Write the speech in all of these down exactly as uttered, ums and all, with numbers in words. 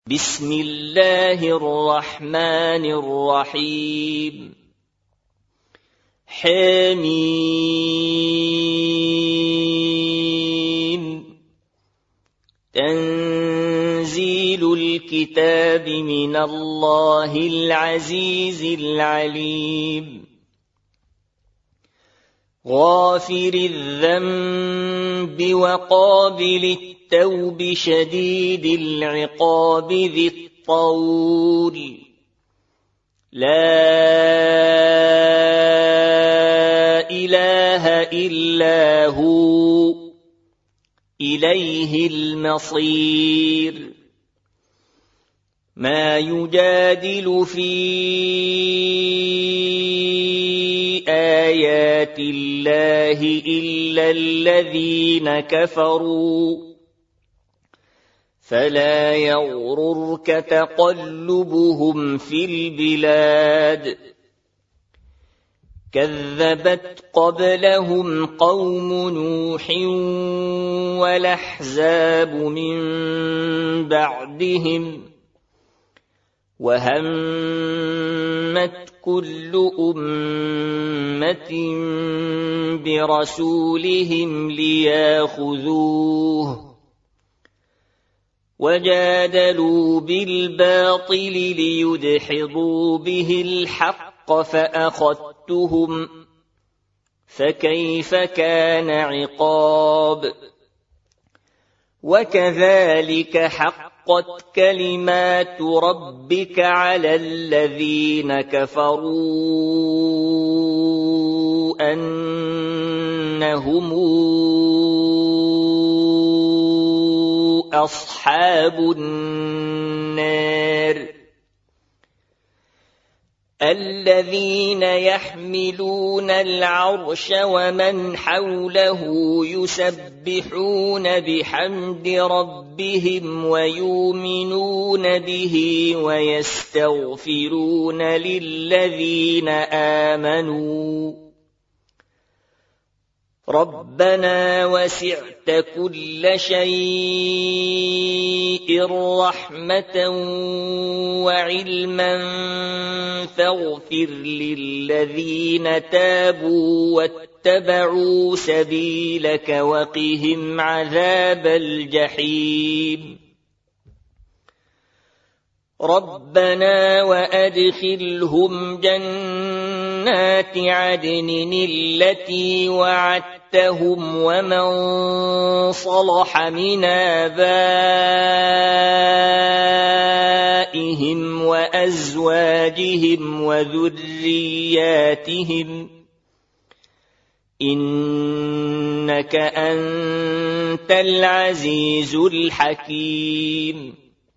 بسم الله الرحمن الرحيم حميم تنزيل الكتاب من الله العزيز العليم غافر الذنب وقابل التوب شديد العقاب ذي الطول لا إله إلا هو إليه المصير ما يجادل في آيات الله إلا الذين كفروا فلا يغررك تقلبهم في البلاد كذبت قبلهم قوم نوح والأحزاب من بعدهم وهمت كل أمة برسولهم لياخذوه وجادلوا بالباطل ليدحضوا به الحق فأخذتهم فكيف كان عقاب وكذلك حقت كلمات ربك على الذين كفروا أنهم أصحاب النار الذين يحملون العرش ومن حوله يسبحون بحمد ربهم ويؤمنون به ويستغفرون للذين آمنوا ربنا وسعت كل شيء رحمة وعلما فاغفر للذين تابوا واتبعوا سبيلك وقهم عذاب الجحيم ربنا وأدخلهم جنات عدن التي وعدتهم ومن صلح من آبائهم وأزواجهم وذرياتهم إنك أنت العزيز الحكيم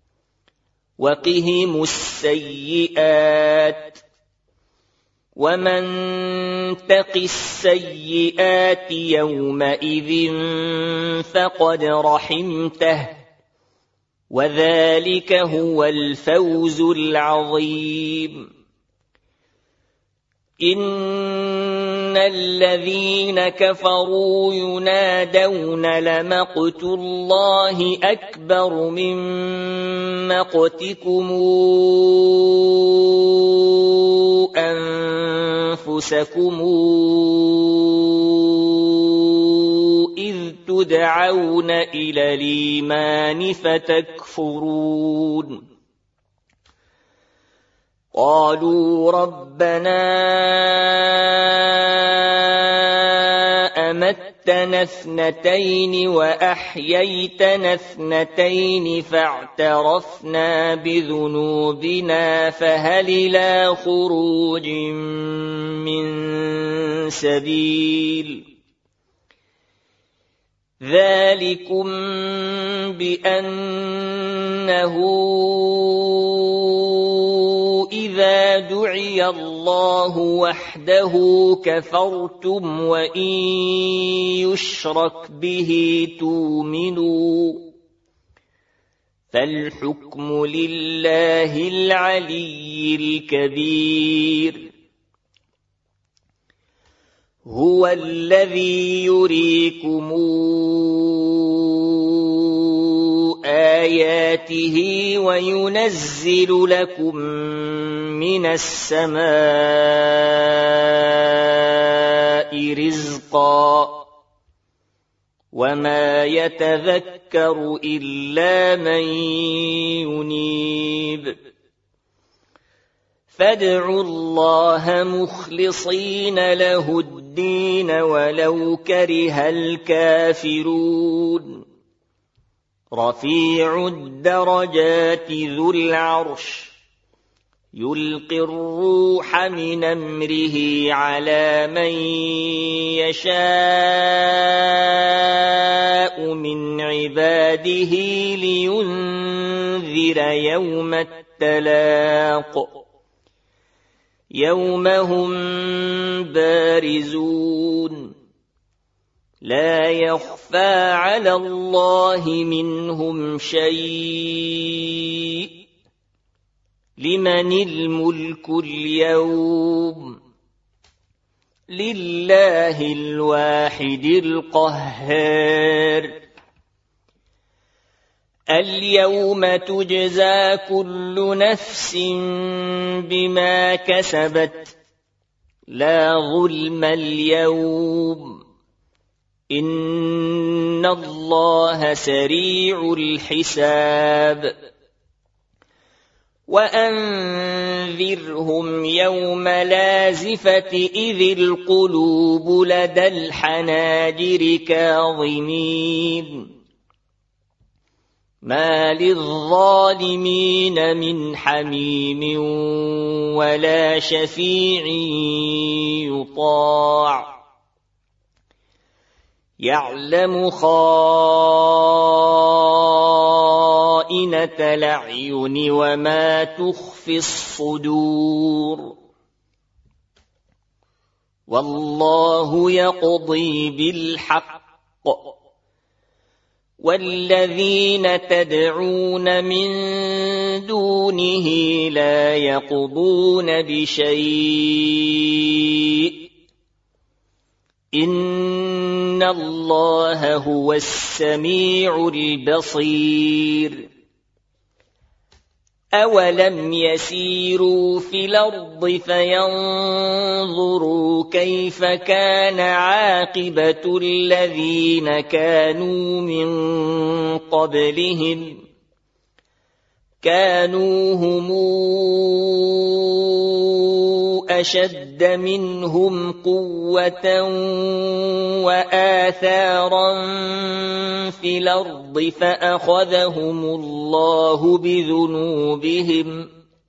وقهم السيئات ومن تق السيئات يومئذ فقد رحمته وذلك هو الفوز العظيم إن الذين كفروا ينادون لمقت الله أكبر من مقتكم أنفسكم إذ تدعون إلى الإيمان فتكفرون قالوا ربنا أمتنا اثنتين وأحييتنا اثنتين فاعترفنا بذنوبنا فهل إلى خروج من سبيل ذلكم بأنه إذا دعي الله وحده كفرتم وإن يشرك به تؤمنوا فالحكم لله العلي الكبير هو الذي يريكم آياته وينزل لكم من السماء رزقا وما يتذكر إلا من ينيب فادعوا الله مخلصين له الدين ولو كره الكافرون رفيع الدرجات ذو العرش يلقي الروح من أمره على من يشاء من عباده لينذر يوم التلاق يوم هم بارزون لا يخفى على الله منهم شيء لمن الملك اليوم لله الواحد القهار اليوم تجزى كل نفس بما كسبت لا ظلم اليوم إن الله سريع الحساب وأنذرهم يوم لازفة إذ القلوب لدى الحناجر كاظمين ما للظالمين من حميم ولا شفيع يطاع يعلم خائنة الأعين وما تخفي الصدور والله يقضي بالحق والذين تدعون من دونه لا يقضون بشيء إن الله هو السميع البصير أولم يسيروا في الأرض فينظروا كيف كان عاقبة الذين كانوا من قبلهم كانوا هم أشد منهم قوة وآثارا في الأرض فأخذهم الله بذنوبهم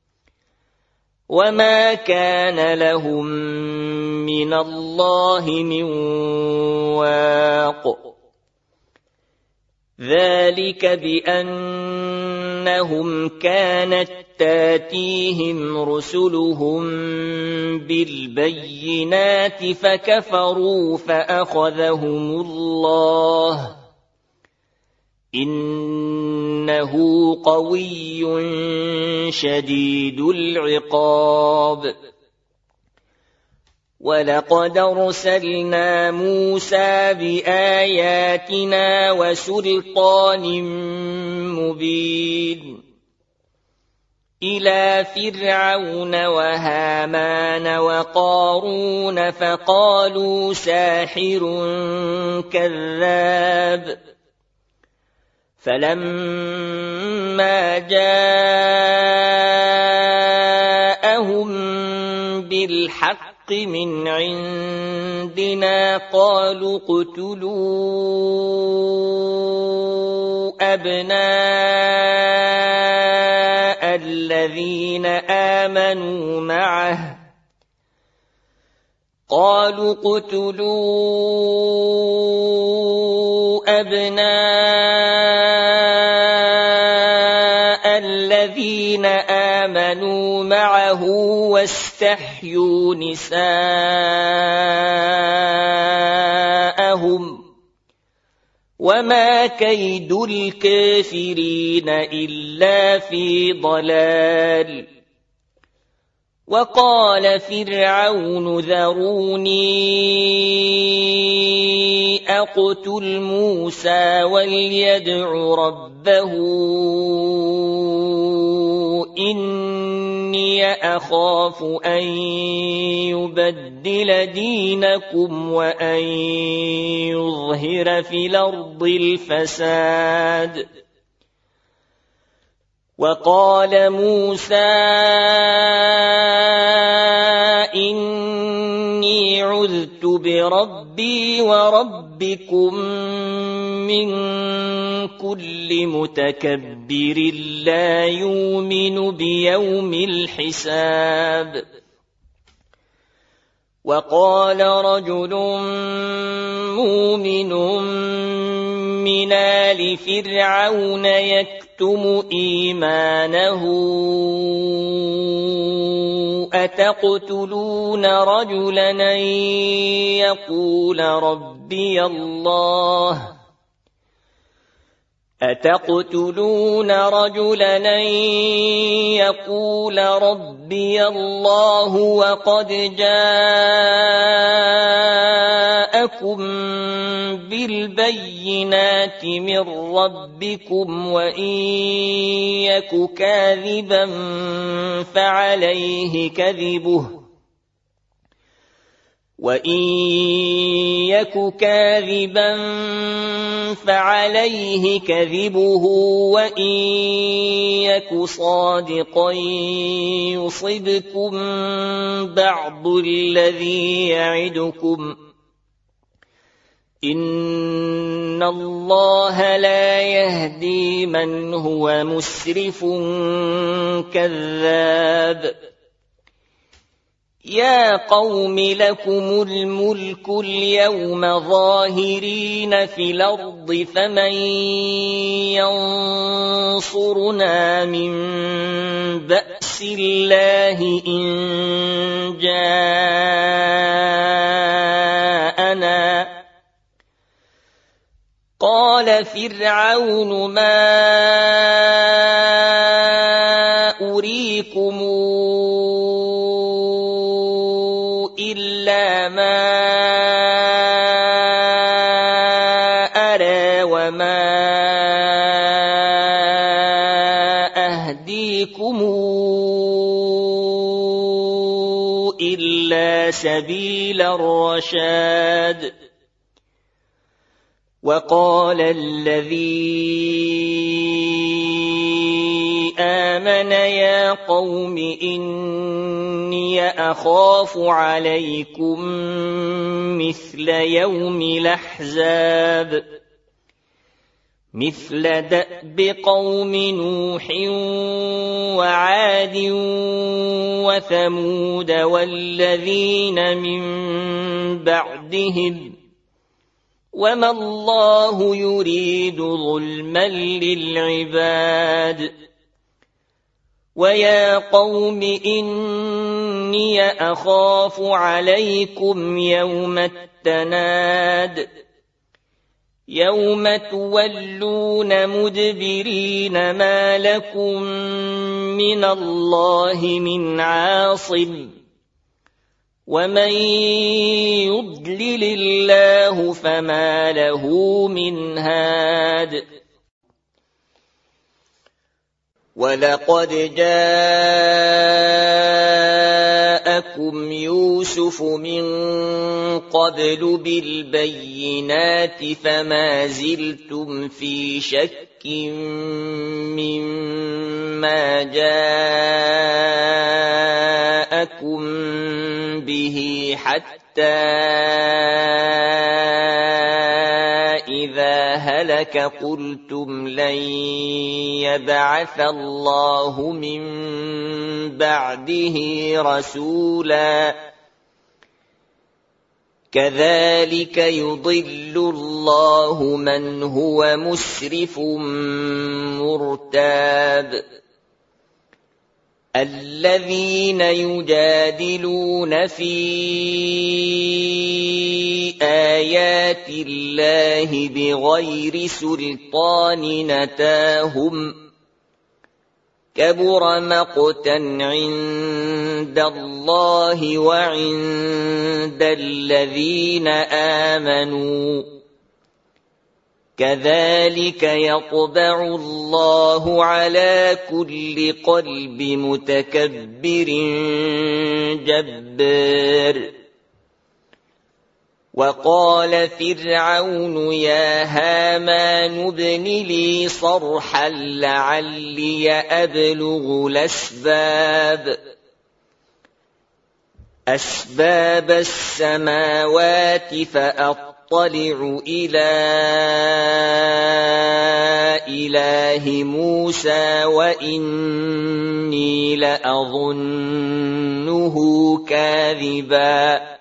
وما كان لهم من الله من واق ذلك بأنهم كانت تاتيهم رسلهم بالبينات فكفروا فأخذهم الله إنه قوي شديد العقاب ولقد أرسلنا موسى بآياتنا وسلطان مبين إلى فرعون وهامان وقارون فقالوا ساحر كذاب فلما جاءهم بالحق من عندنا قالوا اقتلوا أبناء الذين آمنوا معه قالوا اقتلوا أبناء الذين آمنوا معه واستحيوا نساءهم وما كيد الكافرين إلا في ضلال وقال فرعون ذروني أقتل موسى وليدع ربه إني أخاف أن يبدل دينكم وأن يظهر في الأرض الفساد. وقال موسى إني عذت بربي وربكم من كل متكبر لا يؤمن بيوم الحساب. وقال رجل مؤمن من آل فرعون يكتم إيمانه أتقتلون رجلا أن يقول ربي الله أتقتلون رجلا أن يقول ربي الله وقد جاءكم بالبينات من ربكم وإن يك كاذبا فعليه كذبه وإن يك كاذبا فعليه كذبه وإن يك صادقا يصبكم بعض الذي يعدكم إن الله لا يهدي من هو مسرف كذاب. يا قوم لكم الملك اليوم ظاهرين في الأرض فمن ينصرنا من بأس الله إن جاءنا. قال فرعون ما أريكم إلا ما أرى وما أهديكم إلا سبيل الرشاد. وقال الذي آمن يا قوم إني أخاف عليكم مثل يوم الأحزاب مثل دأب قوم نوح وعاد وثمود والذين من بعدهم وما الله يريد ظلما للعباد. ويا قوم إني أخاف عليكم يوم التناد يوم تولون مدبرين ما لكم من الله من عاصم ومن يضلل الله فما له من هاد. ولقد جاءكم يوسف من قبل بالبينات فما زلتم في شك مما جاءكم به حتى إذا هلك قلتم لن يبعث الله من بعده رسولا كذلك يضل الله من هو مسرف مرتاب. الذين يجادلون في آيات الله بغير سلطان أتاهم كبر مقتا عند الله وعند الذين آمنوا كذلك يطبع الله على كل قلب متكبر جبار وقال فرعون يا هامان ابن لي صرحا لعلي أبلغ الأسباب أسباب السماوات فأطلع إلى إله موسى وإني لأظنه كاذبا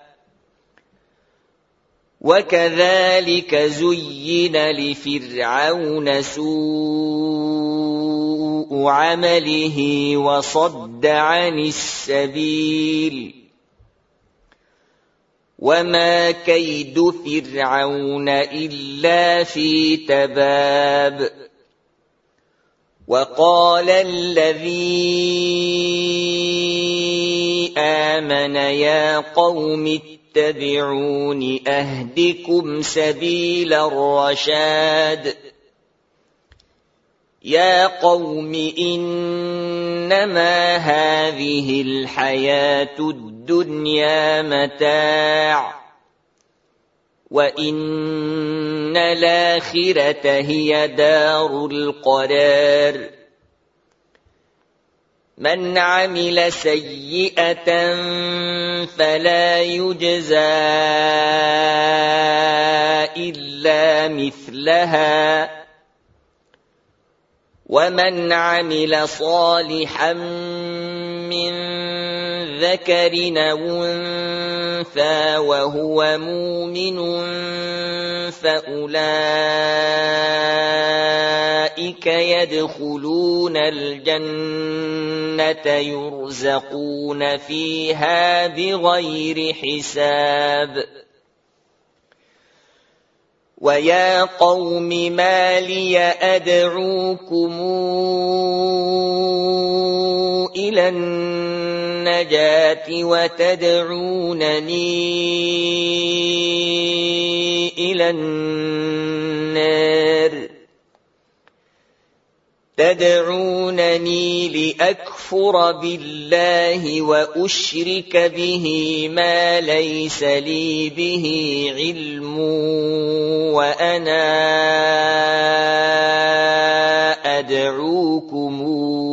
وكذلك زين لفرعون سوء عمله وصد عن السبيل وما كيد فرعون إلا في تباب وقال الذي آمن يا قوم اتبعون أهدكم سبيل الرشاد يا قوم إنما هذه الحياة الدنيا متاع وإن الآخرة هي دار القرار من عمل سيئة فلا يجزى إلا مثلها ومن عمل صالحا من ذكر أو أنثى وهو مؤمن فأولئك يدخلون الجنة يرزقون فيها بغير حساب ويا قوم ما لي أدعوكم إلى النجاة وتدعونني إلى النار تدعونني لأكفر بالله وأشرك به ما ليس لي به علم وأنا أدعوكم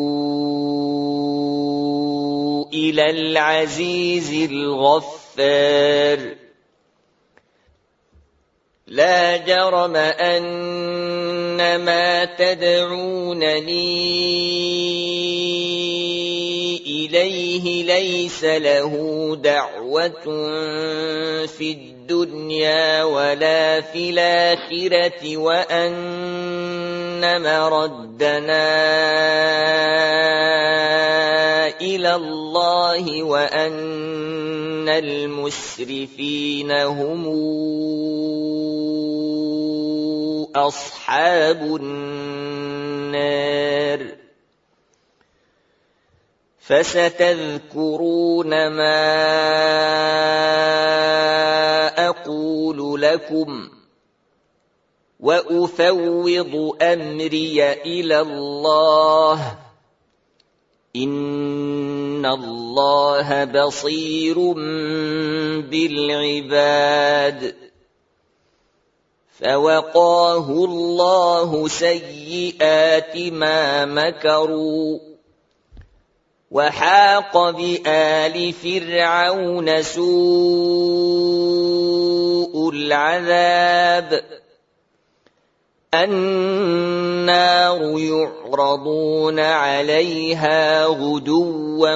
إلى العزيز الغفار لا جرم أن ما تدعونني إليه ليس له دعوة في الدنيا ولا في الآخرة وأن مردنا إلى الله وأن المسرفين هم أصحاب النار فستذكرون ما أقول لكم وأفوض أمري إلى الله إن الله بصير بالعباد فوقاه الله سيئات ما مكروا وحاق بآل فرعون سوء العذاب النار يعرضون عليها غدوا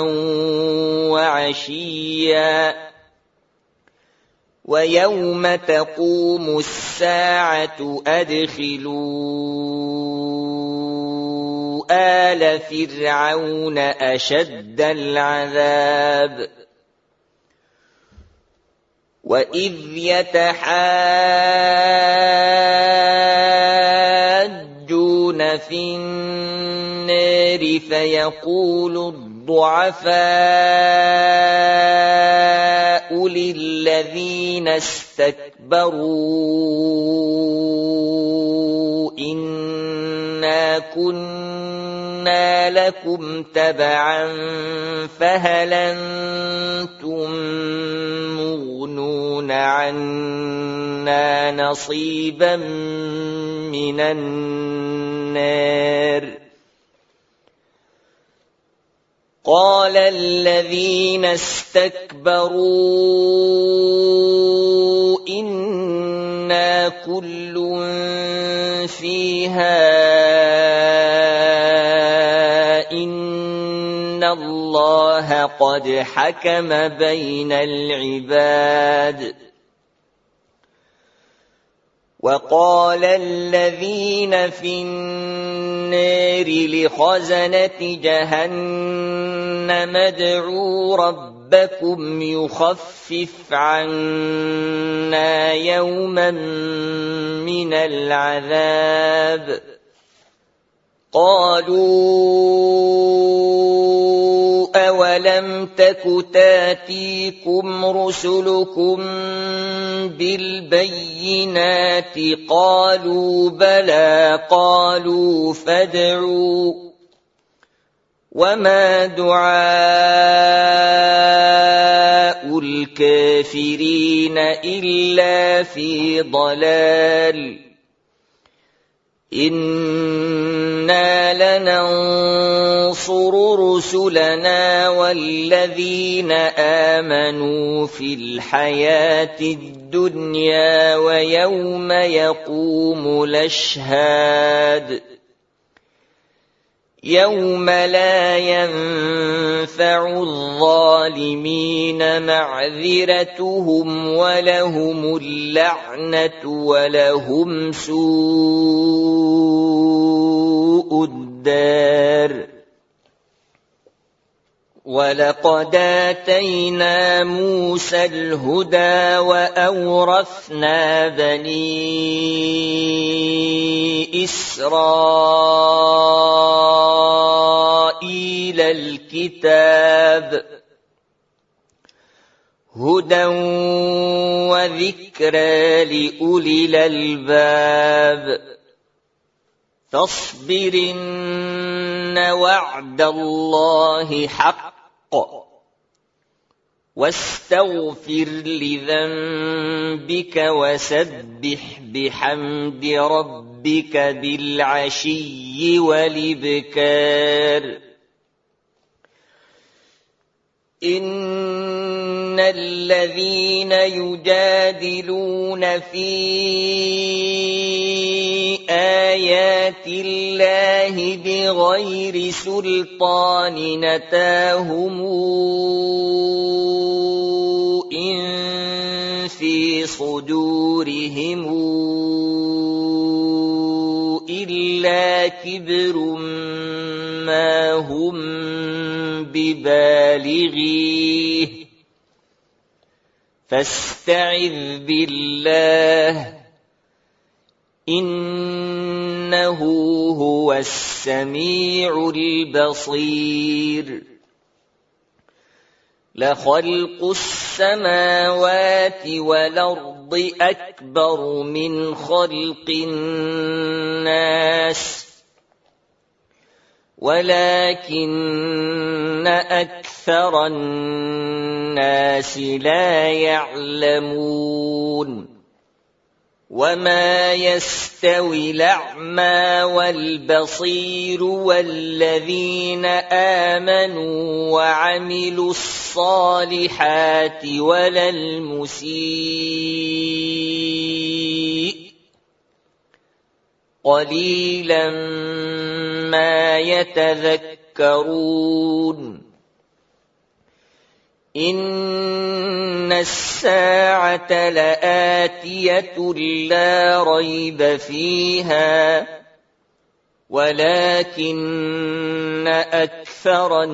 وعشيا ويوم تقوم الساعة أدخلوا آل فرعون أشد العذاب وإذ يتحاجون يقولون في النار فيقول الضعفاء للذين استكبروا إنا كنا لكم تبعا فهل أنتم مغنون عنا نصيبا من النار قال الذين استكبروا إنا كل فيها إن الله قد حكم بين العباد وقال الذين في النار لخزنة جهنم ادعوا ربكم يخفف عنا يوما من العذاب قالوا أولم تك تاتيكم رسلكم بالبينات قالوا بلى قالوا فادعوا وما دعاء الكافرين إلا في ضلال إنا لننصر رسلنا والذين آمنوا في الحياة الدنيا ويوم يقوم الأشهاد يوم لا ينفع الظالمين معذرتهم ولهم اللعنة ولهم سوء الدار ولقد آتينا موسى الهدى وأورثنا بني إسرائيل الكتاب هدى وذكرى لأولي الألباب فاصبرن وعد الله حق واستغفر لذنبك وسبح بحمد ربك بالعشي والإبكار إن الذين يجادلون في آيات الله بغير سلطان نتاهم إن في صدورهم إلا كبر ما هم ببالغيه فاستعذ بالله إنه هو السميع البصير لخلق السماوات والأرض أكبر من خلق الناس ولكن أكثر الناس لا يعلمون وما يستوي الأعمى والبصير والذين آمنوا وعملوا الصالحات ولا المسيء قليلا ما يتذكرون إن الساعة لآتية لا ريب فيها ولكن أكثر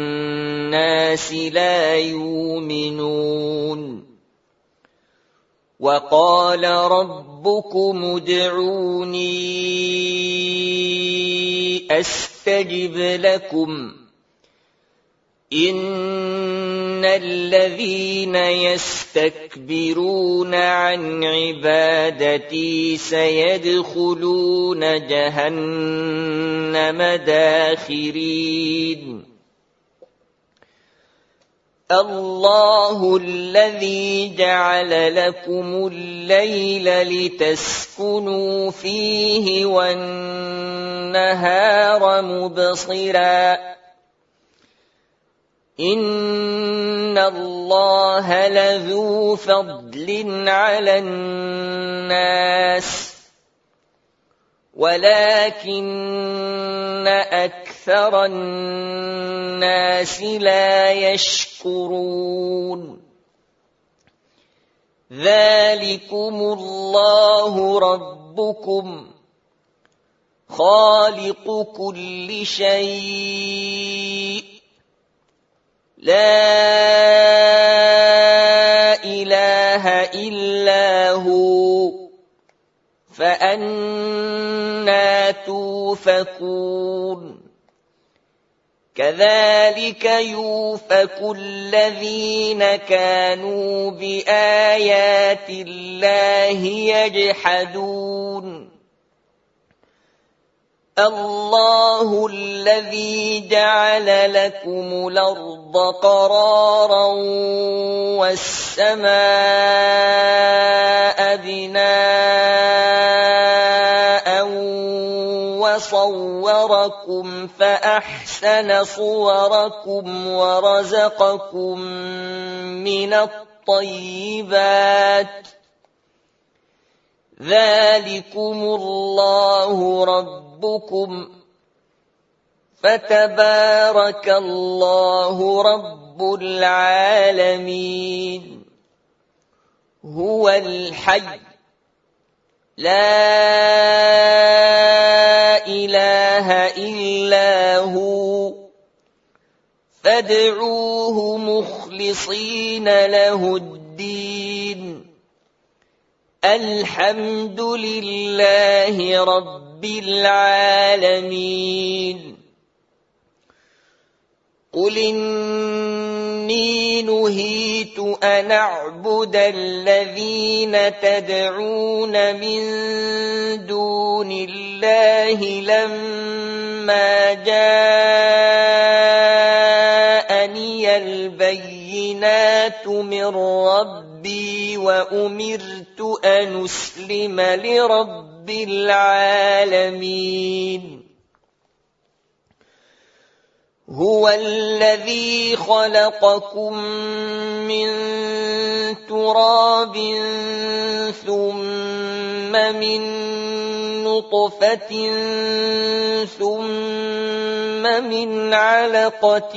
الناس لا يؤمنون وقال ربكم ادعوني أستجب لكم إن الذين يستكبرون عن عبادتي سيدخلون جهنم داخرين الله الذي جعل لكم الليل لتسكنوا فيه والنهار مبصرا إن الله لذو فضل على الناس ولكن أكثر الناس لا يشكرون ذلكم الله ربكم خالق كل شيء لا إله إلا هو فأنى توفكون كذلك يوفك الذين كانوا بآيات الله يجحدون الله الذي جعل لكم الأرض قرارا والسماء بناء وصوركم فأحسن صوركم ورزقكم من الطيبات ذلكم الله ربكم فتبارك الله رب العالمين هو الحي لا إله إلا هو فادعوه مخلصين له الدين الحمد لله رب العالمين قل إني نهيت أن أعبد الذين تدعون من دون الله لما جاءني البينات من ربي وأمرت أن أسلم لرب العالمين هو الذي خلقكم من تراب ثم من نطفة ثم من علقة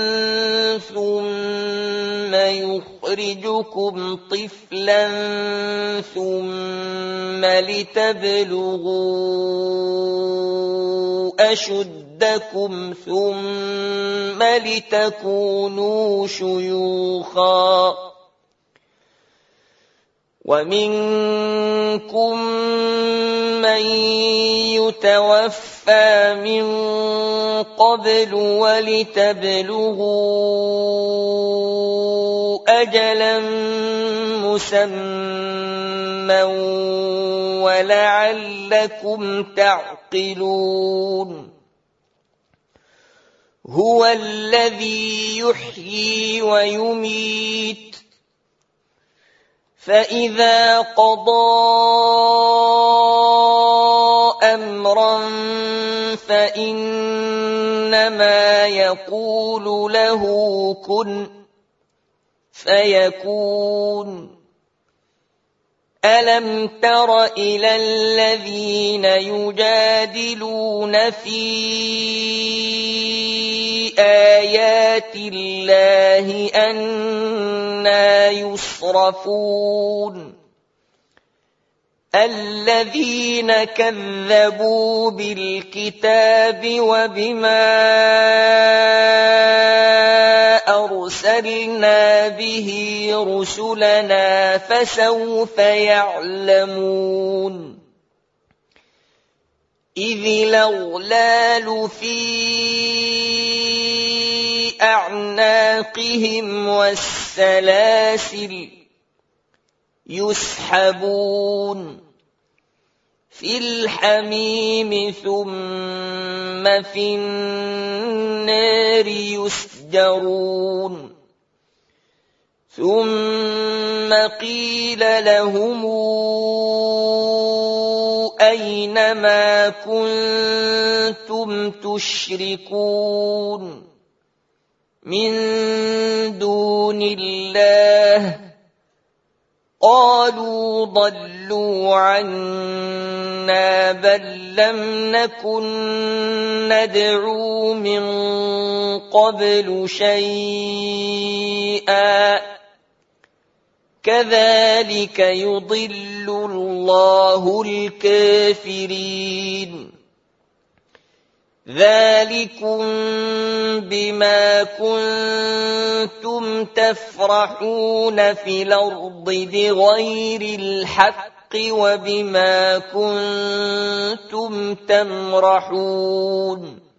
ثم يخرجكم طفلا ثم لتبلغوا أشدكم ثم لتكونوا شيوخا ومنكم من يتوفى من قبل ولتبلغوا أجلا مسمى ولعلكم تعقلون هو الذي يحيي ويميت فإذا قضى أمرا فإنما يقول له كن فيكون ألم تر إلى الذين يجادلون في آيات الله أنى يصرفون الذين كذبوا بالكتاب وبما أرسلنا به رسلنا فسوف يعلمون إذ الأغلال في أعناقهم والسلاسل يسحبون في الحميم ثم في النار يسجرون ثم قيل لهم أين ما كنتم تشركون من دون الله قالوا ضلوا عنا بل لم نكن ندعو من قبل شيئا كذلك يضل الله الكافرين ذلكم بما كنتم تفرحون في الأرض بغير الحق وبما كنتم تمرحون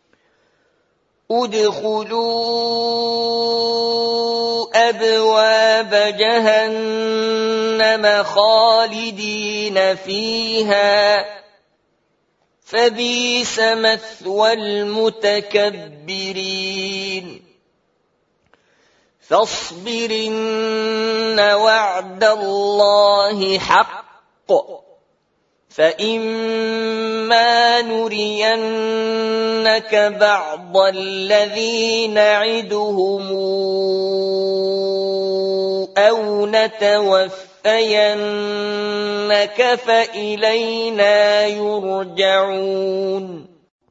ادخلوا أبواب جهنم خالدين فيها فبئس مثوى المتكبرين فاصبر إن وعد الله حق فإما نرينك بعض الذي نعدهم أو نتوفينك فإلينا يرجعون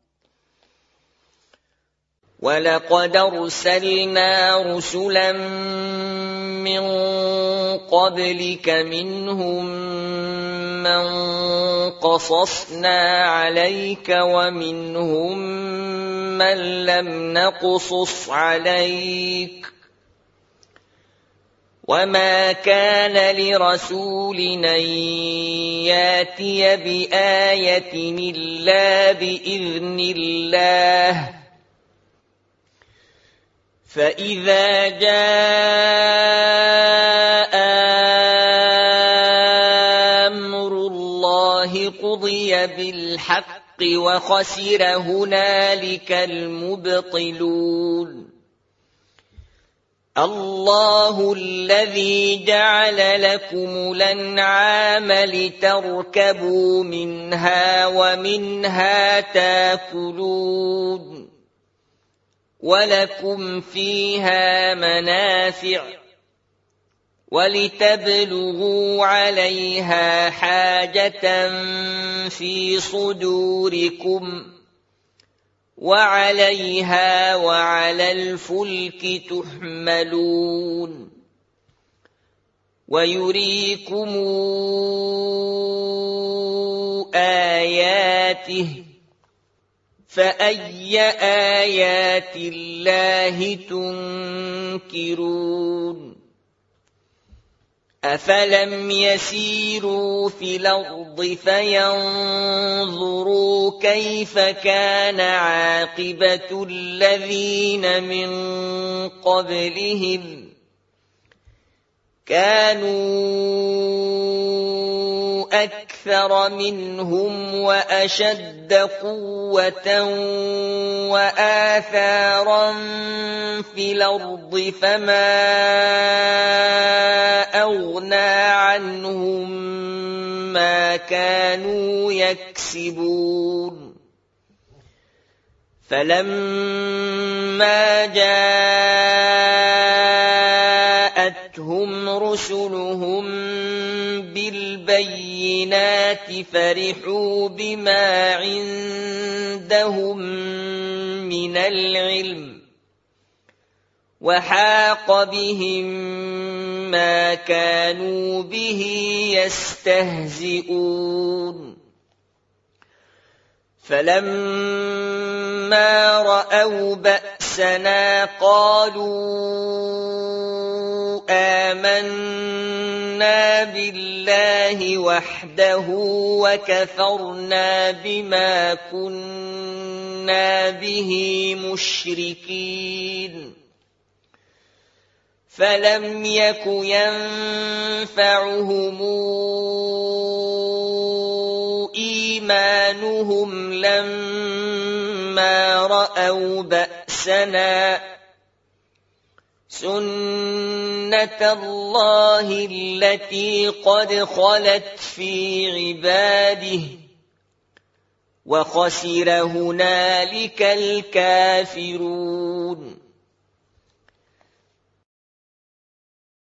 ولقد أرسلنا رسلا من قبلك منهم من قصصنا عليك ومنهم من لم نقصص عليك وما كان لرسول أن ياتي بآية إلا بإذن الله فإذا جاء أمر الله قضي بالحق وخسر هنالك المبطلون الله الذي جعل لكم الأنعام لتركبوا منها ومنها تاكلون ولكم فيها منافع ولتبلغوا عليها حاجة في صدوركم وعليها وعلى الفلك تحملون ويريكم آياته فأي آيات الله تنكرون أفلم يسيروا في الأرض فينظروا كيف كان عاقبة الذين من قبلهم كانوا أكثر منهم وأشد قوة وآثارا في الأرض فما أغنى عنهم ما كانوا يكسبون فلما جاءتهم رسلهم بالبينات فرحوا بما عندهم من العلم وحاق بهم ما كانوا به يستهزئون فلما رأوا بأسنا بأسنا قالوا آمنا بالله وحده وكفرنا بما كنا به مشركين فلم يك ينفعهم إيمانهم لما رأوا بأسنا سنة الله التي قد خلت في عباده وخسر هنالك الكافرون